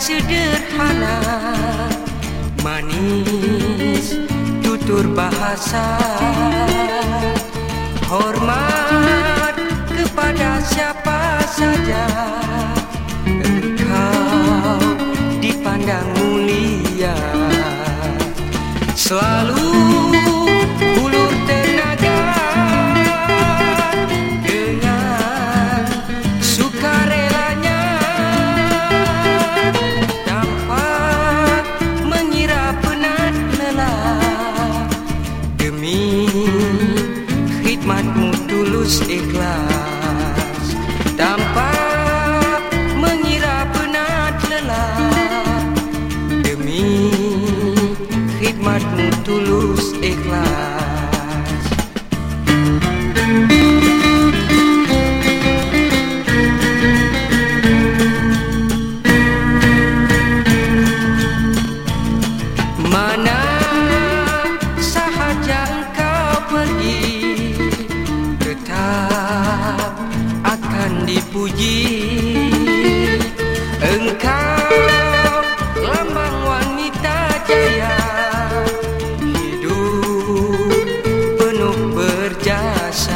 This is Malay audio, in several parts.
sederhana, manis tutur bahasa, hormat kepada siapa saja. Engkau dipandang mulia, selalu ulur tenaga dengan sukarelanya, tanpa mengira penat lelah. Demi khidmatmu tulus ikhlas, tanpa mengira penat lelah. Demi khidmatmu tulus ikhlas. Mana sahaja engkau pergi, tetap akan dipuji. Engkau lambang wanita jaya, hidup penuh berjasa.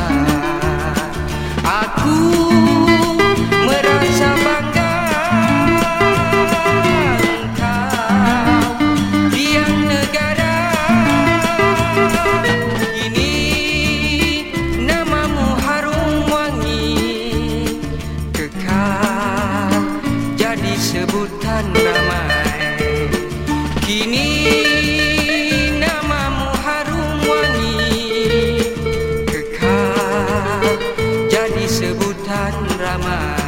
Aku merasa bangga engkau tiang negara. Kini namamu harum wangi, kekal jadi sebutan ramai. Kini namamu harum wangi, kekal jadi sebutan ramai.